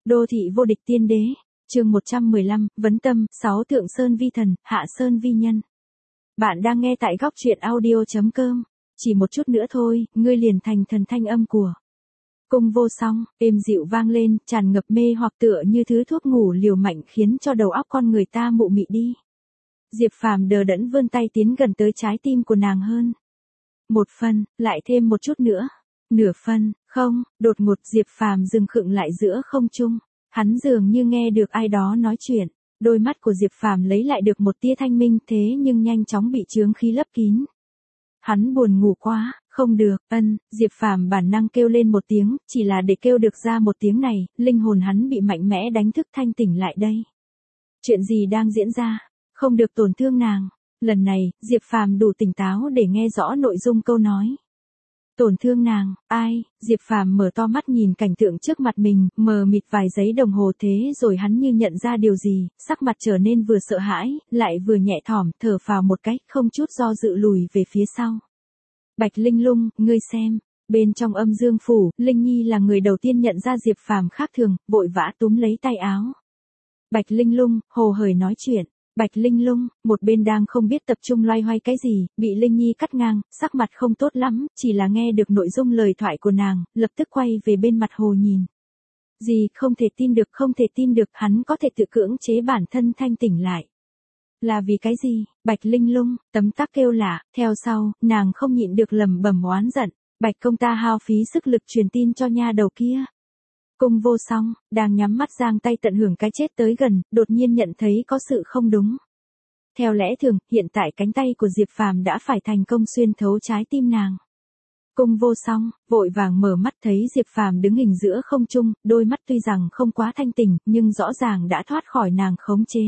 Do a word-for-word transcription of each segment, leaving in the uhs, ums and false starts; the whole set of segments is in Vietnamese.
Đô thị vô địch tiên đế, chương một trăm mười lăm, vấn tâm, sáu thượng sơn vi thần, hạ sơn vi nhân. Bạn đang nghe tại góc truyện audio chấm com. Chỉ một chút nữa thôi, ngươi liền thành thần. Thanh âm của Cung Vô Song, êm dịu vang lên, tràn ngập mê hoặc tựa như thứ thuốc ngủ liều mạnh khiến cho đầu óc con người ta mụ mị đi. Diệp Phàm đờ đẫn vươn tay tiến gần tới trái tim của nàng hơn. Một phân, lại thêm một chút nữa. Nửa phân, không, đột ngột Diệp Phàm dừng khựng lại giữa không trung. Hắn dường như nghe được ai đó nói chuyện. Đôi mắt của Diệp Phàm lấy lại được một tia thanh minh thế nhưng nhanh chóng bị chướng khí lấp kín. Hắn buồn ngủ quá, không được, ân, Diệp Phàm bản năng kêu lên một tiếng, chỉ là để kêu được ra một tiếng này, linh hồn hắn bị mạnh mẽ đánh thức thanh tỉnh lại đây. Chuyện gì đang diễn ra? Không được tổn thương nàng. Lần này, Diệp Phàm đủ tỉnh táo để nghe rõ nội dung câu nói. Tổn thương nàng, ai? Diệp Phàm mở to mắt nhìn cảnh tượng trước mặt mình, mờ mịt vài giây đồng hồ thế rồi hắn như nhận ra điều gì, sắc mặt trở nên vừa sợ hãi, lại vừa nhẹ thỏm, thở phào một cách, không chút do dự lùi về phía sau. Bạch Linh Lung, ngươi xem, bên trong âm dương phủ, Linh Nhi là người đầu tiên nhận ra Diệp Phàm khác thường, vội vã túm lấy tay áo. Bạch Linh Lung, hồ hởi nói chuyện. Bạch Linh Lung, một bên đang không biết tập trung loay hoay cái gì, bị Linh Nhi cắt ngang, sắc mặt không tốt lắm, chỉ là nghe được nội dung lời thoại của nàng, lập tức quay về bên mặt hồ nhìn. Gì, không thể tin được, không thể tin được, hắn có thể tự cưỡng chế bản thân thanh tỉnh lại. Là vì cái gì? Bạch Linh Lung, tấm tắc kêu lạ, theo sau, nàng không nhịn được lẩm bẩm oán giận, Bạch công ta hao phí sức lực truyền tin cho nha đầu kia. Cung Vô Song, đang nhắm mắt giang tay tận hưởng cái chết tới gần, đột nhiên nhận thấy có sự không đúng. Theo lẽ thường, hiện tại cánh tay của Diệp Phàm đã phải thành công xuyên thấu trái tim nàng. Cung Vô Song, vội vàng mở mắt thấy Diệp Phàm đứng hình giữa không trung, đôi mắt tuy rằng không quá thanh tỉnh, nhưng rõ ràng đã thoát khỏi nàng khống chế.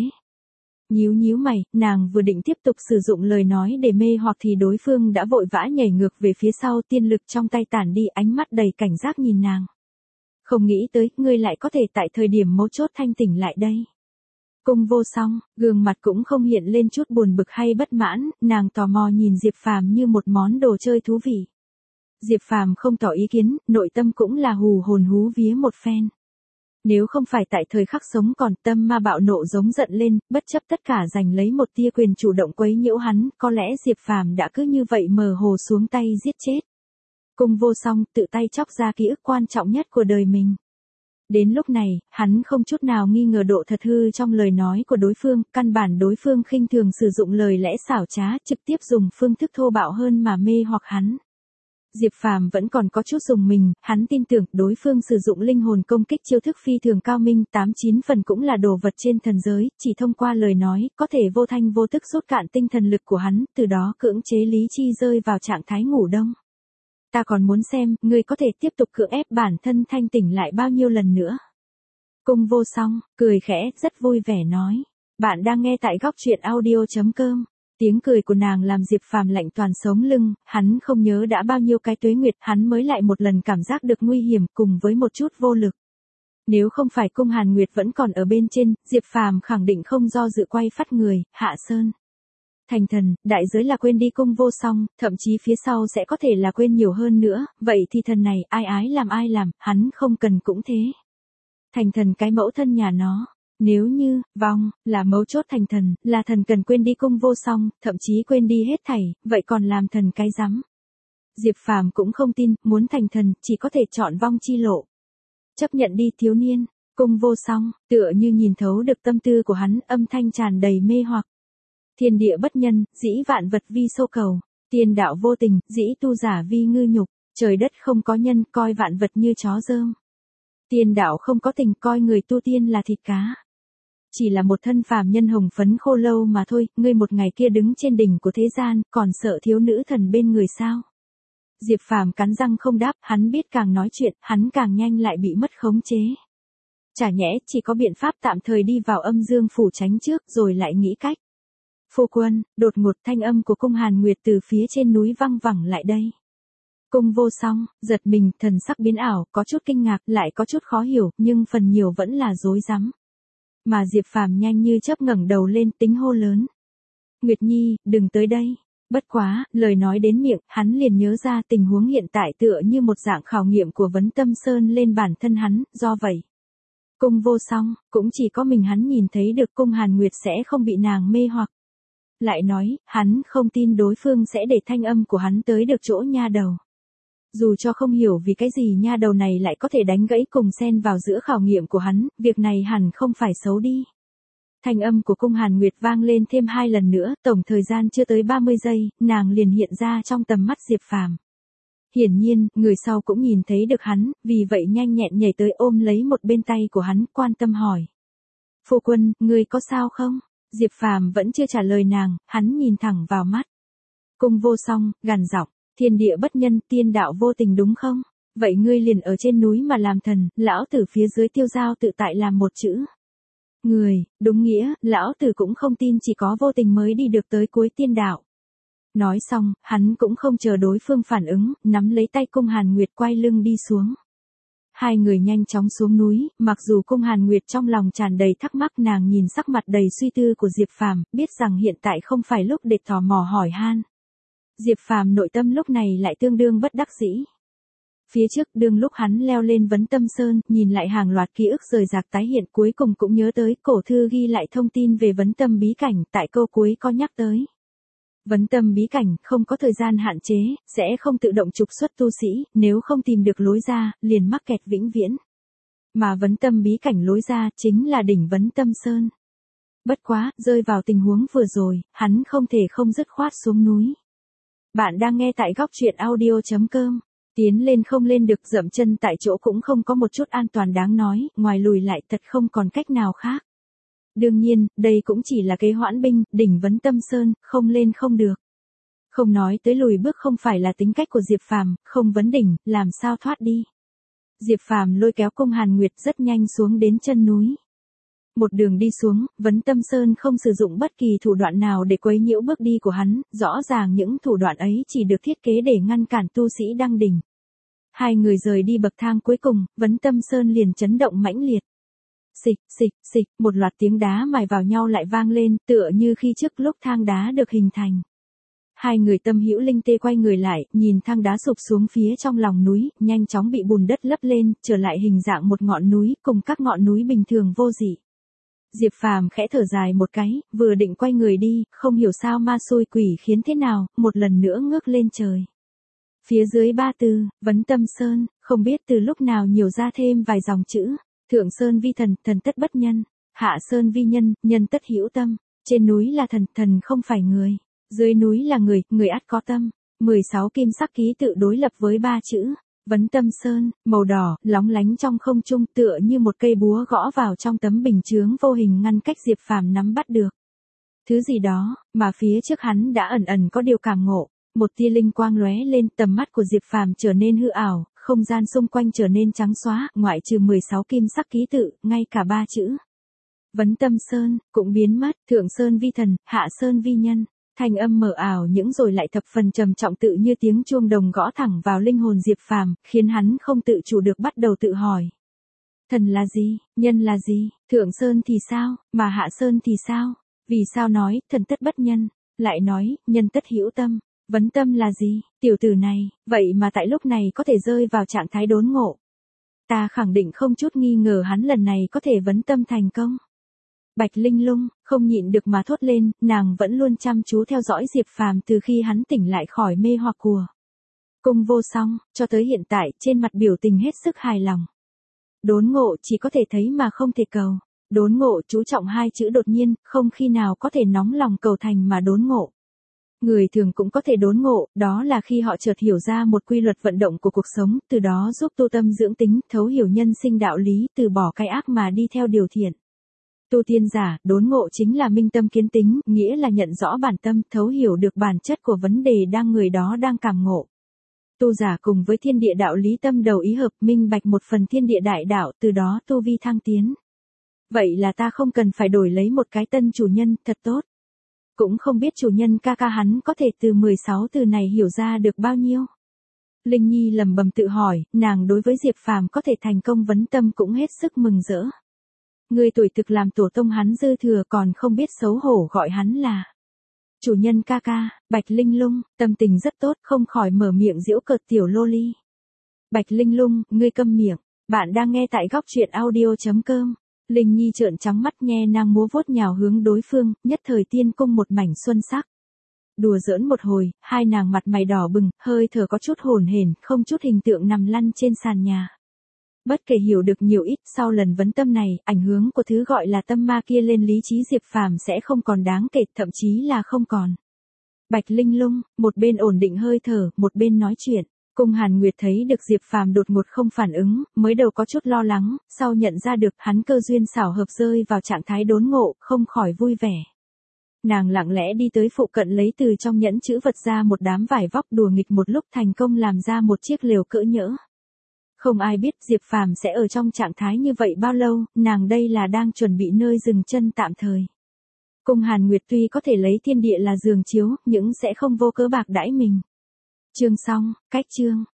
Nhíu nhíu mày, nàng vừa định tiếp tục sử dụng lời nói để mê hoặc thì đối phương đã vội vã nhảy ngược về phía sau, tiên lực trong tay tản đi, ánh mắt đầy cảnh giác nhìn nàng. Không nghĩ tới, ngươi lại có thể tại thời điểm mấu chốt thanh tỉnh lại đây. Cung Vô Song, gương mặt cũng không hiện lên chút buồn bực hay bất mãn, nàng tò mò nhìn Diệp Phàm như một món đồ chơi thú vị. Diệp Phàm không tỏ ý kiến, nội tâm cũng là hù hồn hú vía một phen. Nếu không phải tại thời khắc sống còn, tâm ma bạo nộ giống giận lên, bất chấp tất cả giành lấy một tia quyền chủ động quấy nhiễu hắn, có lẽ Diệp Phàm đã cứ như vậy mờ hồ xuống tay giết chết. Cung Vô Song tự tay chóc ra ký ức quan trọng nhất của đời mình. Đến lúc này, hắn không chút nào nghi ngờ độ thật hư trong lời nói của đối phương, căn bản đối phương khinh thường sử dụng lời lẽ xảo trá, trực tiếp dùng phương thức thô bạo hơn mà mê hoặc hắn. Diệp Phàm vẫn còn có chút dùng mình, hắn tin tưởng đối phương sử dụng linh hồn công kích chiêu thức phi thường cao minh, tám chín phần cũng là đồ vật trên thần giới, chỉ thông qua lời nói, có thể vô thanh vô tức rút cạn tinh thần lực của hắn, từ đó cưỡng chế lý chi rơi vào trạng thái ngủ đông. Ta còn muốn xem, ngươi có thể tiếp tục cưỡng ép bản thân thanh tỉnh lại bao nhiêu lần nữa. Cung Vô Song, cười khẽ, rất vui vẻ nói. Bạn đang nghe tại góc truyện audio chấm com. Tiếng cười của nàng làm Diệp Phàm lạnh toàn sống lưng, hắn không nhớ đã bao nhiêu cái tuế nguyệt, hắn mới lại một lần cảm giác được nguy hiểm cùng với một chút vô lực. Nếu không phải Cung Hàn Nguyệt vẫn còn ở bên trên, Diệp Phàm khẳng định không do dự quay phát người, hạ sơn. Thành thần, đại giới là quên đi Cung Vô Song, thậm chí phía sau sẽ có thể là quên nhiều hơn nữa, vậy thì thần này, ai ái làm ai làm, hắn không cần cũng thế. Thành thần cái mẫu thân nhà nó, nếu như, vong, là mấu chốt thành thần, là thần cần quên đi Cung Vô Song, thậm chí quên đi hết thảy, vậy còn làm thần cái rắm. Diệp Phàm cũng không tin, muốn thành thần, chỉ có thể chọn vong chi lộ. Chấp nhận đi thiếu niên, Cung Vô Song, tựa như nhìn thấu được tâm tư của hắn, âm thanh tràn đầy mê hoặc. Thiên địa bất nhân, dĩ vạn vật vi sâu cầu, tiên đạo vô tình, dĩ tu giả vi ngư nhục, trời đất không có nhân, coi vạn vật như chó dơm. Tiên đạo không có tình, coi người tu tiên là thịt cá. Chỉ là một thân phàm nhân hồng phấn khô lâu mà thôi, ngươi một ngày kia đứng trên đỉnh của thế gian, còn sợ thiếu nữ thần bên người sao? Diệp Phàm cắn răng không đáp, hắn biết càng nói chuyện, hắn càng nhanh lại bị mất khống chế. Chả nhẽ, chỉ có biện pháp tạm thời đi vào âm dương phủ tránh trước rồi lại nghĩ cách. Phu quân, đột ngột thanh âm của Cung Hàn Nguyệt từ phía trên núi văng vẳng lại đây. Cung Vô Song, giật mình, thần sắc biến ảo, có chút kinh ngạc, lại có chút khó hiểu, nhưng phần nhiều vẫn là rối rắm. Mà Diệp Phàm nhanh như chớp ngẩng đầu lên, tính hô lớn. Nguyệt Nhi, đừng tới đây. Bất quá, lời nói đến miệng, hắn liền nhớ ra tình huống hiện tại tựa như một dạng khảo nghiệm của vấn tâm sơn lên bản thân hắn, do vậy. Cung vô song, cũng chỉ có mình hắn nhìn thấy được Cung Hàn Nguyệt sẽ không bị nàng mê hoặc. Lại nói, hắn không tin đối phương sẽ để thanh âm của hắn tới được chỗ nha đầu. Dù cho không hiểu vì cái gì nha đầu này lại có thể đánh gãy cùng xen vào giữa khảo nghiệm của hắn, việc này hẳn không phải xấu đi. Thanh âm của Cung Hàn Nguyệt vang lên thêm hai lần nữa, tổng thời gian chưa tới ba mươi giây, nàng liền hiện ra trong tầm mắt Diệp Phàm. Hiển nhiên, người sau cũng nhìn thấy được hắn, vì vậy nhanh nhẹn nhảy tới ôm lấy một bên tay của hắn, quan tâm hỏi. Phu quân, ngươi có sao không? Diệp Phàm vẫn chưa trả lời nàng, hắn nhìn thẳng vào mắt. Cung vô song, gằn giọng, thiên địa bất nhân, tiên đạo vô tình đúng không? Vậy ngươi liền ở trên núi mà làm thần, lão tử phía dưới tiêu giao tự tại làm một chữ. Người, đúng nghĩa, lão tử cũng không tin chỉ có vô tình mới đi được tới cuối tiên đạo. Nói xong, hắn cũng không chờ đối phương phản ứng, nắm lấy tay Cung Hàn Nguyệt quay lưng đi xuống. Hai người nhanh chóng xuống núi, mặc dù Cung Hàn Nguyệt trong lòng tràn đầy thắc mắc, nàng nhìn sắc mặt đầy suy tư của Diệp Phàm, biết rằng hiện tại không phải lúc để tò mò hỏi han. Diệp Phàm nội tâm lúc này lại tương đương bất đắc dĩ. Phía trước đường lúc hắn leo lên Vấn Tâm Sơn, nhìn lại hàng loạt ký ức rời rạc tái hiện, cuối cùng cũng nhớ tới cổ thư ghi lại thông tin về Vấn Tâm bí cảnh, tại câu cuối có nhắc tới. Vấn Tâm bí cảnh không có thời gian hạn chế, sẽ không tự động trục xuất tu sĩ, nếu không tìm được lối ra, liền mắc kẹt vĩnh viễn. Mà Vấn Tâm bí cảnh lối ra chính là đỉnh Vấn Tâm Sơn. Bất quá, rơi vào tình huống vừa rồi, hắn không thể không dứt khoát xuống núi. Bạn đang nghe tại góc truyện audio chấm com. Tiến lên không lên được, dậm chân tại chỗ cũng không có một chút an toàn đáng nói, ngoài lùi lại thật không còn cách nào khác. Đương nhiên, đây cũng chỉ là kế hoãn binh, đỉnh Vấn Tâm Sơn, không lên không được. Không nói tới lùi bước không phải là tính cách của Diệp Phàm, không vấn đỉnh, làm sao thoát đi. Diệp Phàm lôi kéo Cung Hàn Nguyệt rất nhanh xuống đến chân núi. Một đường đi xuống, Vấn Tâm Sơn không sử dụng bất kỳ thủ đoạn nào để quấy nhiễu bước đi của hắn, rõ ràng những thủ đoạn ấy chỉ được thiết kế để ngăn cản tu sĩ đăng đỉnh. Hai người rời đi bậc thang cuối cùng, Vấn Tâm Sơn liền chấn động mãnh liệt. Xịch, xịch, xịch, một loạt tiếng đá mài vào nhau lại vang lên, tựa như khi trước lúc thang đá được hình thành. Hai người Tâm Hữu Linh Tê quay người lại, nhìn thang đá sụp xuống phía trong lòng núi, nhanh chóng bị bùn đất lấp lên, trở lại hình dạng một ngọn núi, cùng các ngọn núi bình thường vô dị. Diệp Phàm khẽ thở dài một cái, vừa định quay người đi, không hiểu sao ma xui quỷ khiến thế nào, một lần nữa ngước lên trời. Phía dưới ba từ, Vấn Tâm Sơn, không biết từ lúc nào nhiều ra thêm vài dòng chữ. Thượng Sơn vi thần, thần tất bất nhân. Hạ Sơn vi nhân, nhân tất hữu tâm. Trên núi là thần, thần không phải người. Dưới núi là người, người ắt có tâm. mười sáu kim sắc ký tự đối lập với ba chữ. Vấn Tâm Sơn, màu đỏ, lóng lánh trong không trung, tựa như một cây búa gõ vào trong tấm bình chướng vô hình ngăn cách Diệp Phàm nắm bắt được. Thứ gì đó, mà phía trước hắn đã ẩn ẩn có điều cảm ngộ. Một tia linh quang lóe lên, tầm mắt của Diệp Phàm trở nên hư ảo, không gian xung quanh trở nên trắng xóa, ngoại trừ mười sáu kim sắc ký tự, ngay cả ba chữ Vấn Tâm Sơn cũng biến mất, Thượng Sơn vi thần, Hạ Sơn vi nhân. Thanh âm mờ ảo những rồi lại thập phần trầm trọng, tự như tiếng chuông đồng gõ thẳng vào linh hồn Diệp Phàm, khiến hắn không tự chủ được bắt đầu tự hỏi. Thần là gì, nhân là gì, Thượng Sơn thì sao, mà Hạ Sơn thì sao? Vì sao nói, thần tất bất nhân, lại nói, nhân tất hữu tâm? Vấn tâm là gì, tiểu tử này, vậy mà tại lúc này có thể rơi vào trạng thái đốn ngộ. Ta khẳng định không chút nghi ngờ hắn lần này có thể vấn tâm thành công. Bạch Linh Lung, không nhịn được mà thốt lên, nàng vẫn luôn chăm chú theo dõi Diệp Phàm từ khi hắn tỉnh lại khỏi mê hoặc của Cung vô song, cho tới hiện tại, trên mặt biểu tình hết sức hài lòng. Đốn ngộ chỉ có thể thấy mà không thể cầu. Đốn ngộ chú trọng hai chữ đột nhiên, không khi nào có thể nóng lòng cầu thành mà đốn ngộ. Người thường cũng có thể đốn ngộ, đó là khi họ chợt hiểu ra một quy luật vận động của cuộc sống, từ đó giúp tu tâm dưỡng tính, thấu hiểu nhân sinh đạo lý, từ bỏ cái ác mà đi theo điều thiện. Tu tiên giả, đốn ngộ chính là minh tâm kiến tính, nghĩa là nhận rõ bản tâm, thấu hiểu được bản chất của vấn đề đang người đó đang cảm ngộ. Tu giả cùng với thiên địa đạo lý tâm đầu ý hợp, minh bạch một phần thiên địa đại đạo, từ đó tu vi thăng tiến. Vậy là ta không cần phải đổi lấy một cái tân chủ nhân, thật tốt. Cũng không biết chủ nhân ca ca hắn có thể từ mười sáu từ này hiểu ra được bao nhiêu. Linh Nhi lầm bầm tự hỏi, nàng đối với Diệp Phàm có thể thành công vấn tâm cũng hết sức mừng rỡ. Người tuổi thực làm tổ tông hắn dư thừa còn không biết xấu hổ gọi hắn là chủ nhân ca ca. Bạch Linh Lung, tâm tình rất tốt, không khỏi mở miệng giễu cợt tiểu lô ly. Bạch Linh Lung, ngươi câm miệng. Bạn đang nghe tại góc truyện audio chấm com. Linh Nhi trợn trắng mắt nghe nàng múa vuốt nhào hướng đối phương, nhất thời tiên cung một mảnh xuân sắc. Đùa giỡn một hồi, hai nàng mặt mày đỏ bừng, hơi thở có chút hồn hển, không chút hình tượng nằm lăn trên sàn nhà. Bất kể hiểu được nhiều ít, sau lần vấn tâm này, ảnh hưởng của thứ gọi là tâm ma kia lên lý trí Diệp Phàm sẽ không còn đáng kể, thậm chí là không còn. Bạch Linh Lung, một bên ổn định hơi thở, một bên nói chuyện. Cung Hàn Nguyệt thấy được Diệp Phàm đột ngột không phản ứng, mới đầu có chút lo lắng, sau nhận ra được hắn cơ duyên xảo hợp rơi vào trạng thái đốn ngộ, không khỏi vui vẻ. Nàng lặng lẽ đi tới phụ cận lấy từ trong nhẫn chữ vật ra một đám vải vóc, đùa nghịch một lúc thành công làm ra một chiếc lều cỡ nhỡ. Không ai biết Diệp Phàm sẽ ở trong trạng thái như vậy bao lâu, nàng đây là đang chuẩn bị nơi dừng chân tạm thời. Cung Hàn Nguyệt tuy có thể lấy thiên địa là giường chiếu, nhưng sẽ không vô cớ bạc đãi mình. Chương xong, cách chương.